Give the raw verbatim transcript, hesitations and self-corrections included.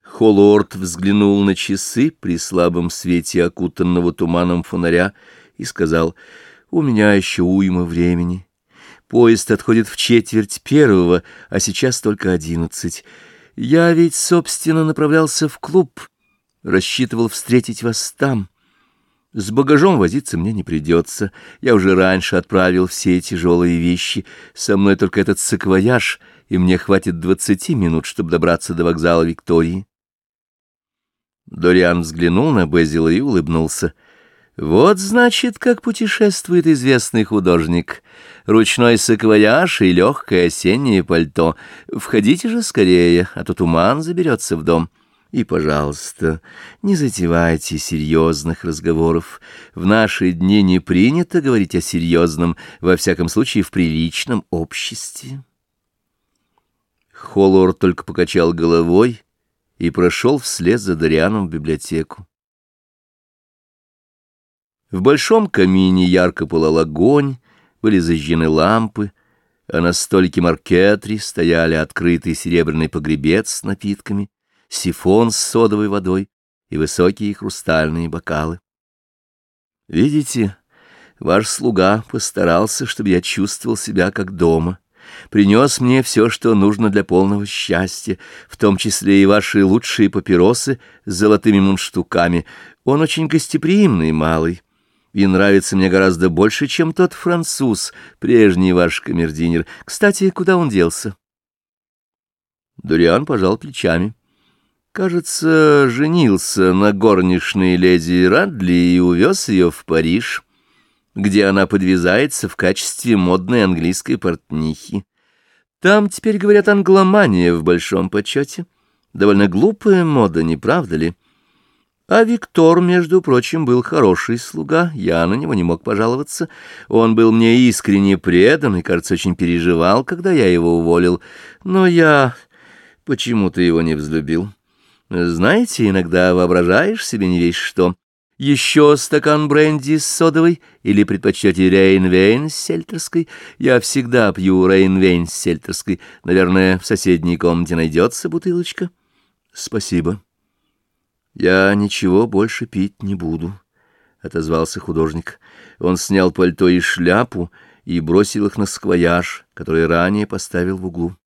Холлорд взглянул на часы при слабом свете окутанного туманом фонаря и сказал: «У меня еще уйма времени. Поезд отходит в четверть первого, а сейчас только одиннадцать. Я ведь, собственно, направлялся в клуб, рассчитывал встретить вас там. С багажом возиться мне не придется. Я уже раньше отправил все тяжелые вещи. Со мной только этот саквояж, и мне хватит двадцати минут, чтобы добраться до вокзала Виктории». Дориан взглянул на Безила и улыбнулся. «Вот, значит, как путешествует известный художник. Ручной саквояж и легкое осеннее пальто. Входите же скорее, а то туман заберется в дом. И, пожалуйста, не затевайте серьезных разговоров. В наши дни не принято говорить о серьезном, во всяком случае в приличном обществе». Холлорд только покачал головой и прошел вслед за Дорианом в библиотеку. В большом камине ярко пылал огонь, были зажжены лампы, а на столике маркетри стояли открытый серебряный погребец с напитками, сифон с содовой водой и высокие хрустальные бокалы. «Видите, ваш слуга постарался, чтобы я чувствовал себя как дома. Принес мне все, что нужно для полного счастья, в том числе и ваши лучшие папиросы с золотыми мундштуками. Он очень гостеприимный малый и нравится мне гораздо больше, чем тот француз, прежний ваш камердинер. Кстати, куда он делся?» Дориан пожал плечами. «Кажется, женился на горничной леди Радли и увез ее в Париж, где она подвязается в качестве модной английской портнихи. Там теперь, говорят, англомания в большом почете. Довольно глупая мода, не правда ли? А Виктор, между прочим, был хороший слуга, я на него не мог пожаловаться. Он был мне искренне предан и, кажется, очень переживал, когда я его уволил. Но я почему-то его не взлюбил. Знаете, иногда воображаешь себе не весь что. Еще стакан бренди с содовой или предпочтете рейнвейн с сельтерской? Я всегда пью рейнвейн с сельтерской. Наверное, в соседней комнате найдется бутылочка. Спасибо. Я ничего больше пить не буду, — отозвался художник. Он снял пальто и шляпу и бросил их на саквояж, который ранее поставил в углу.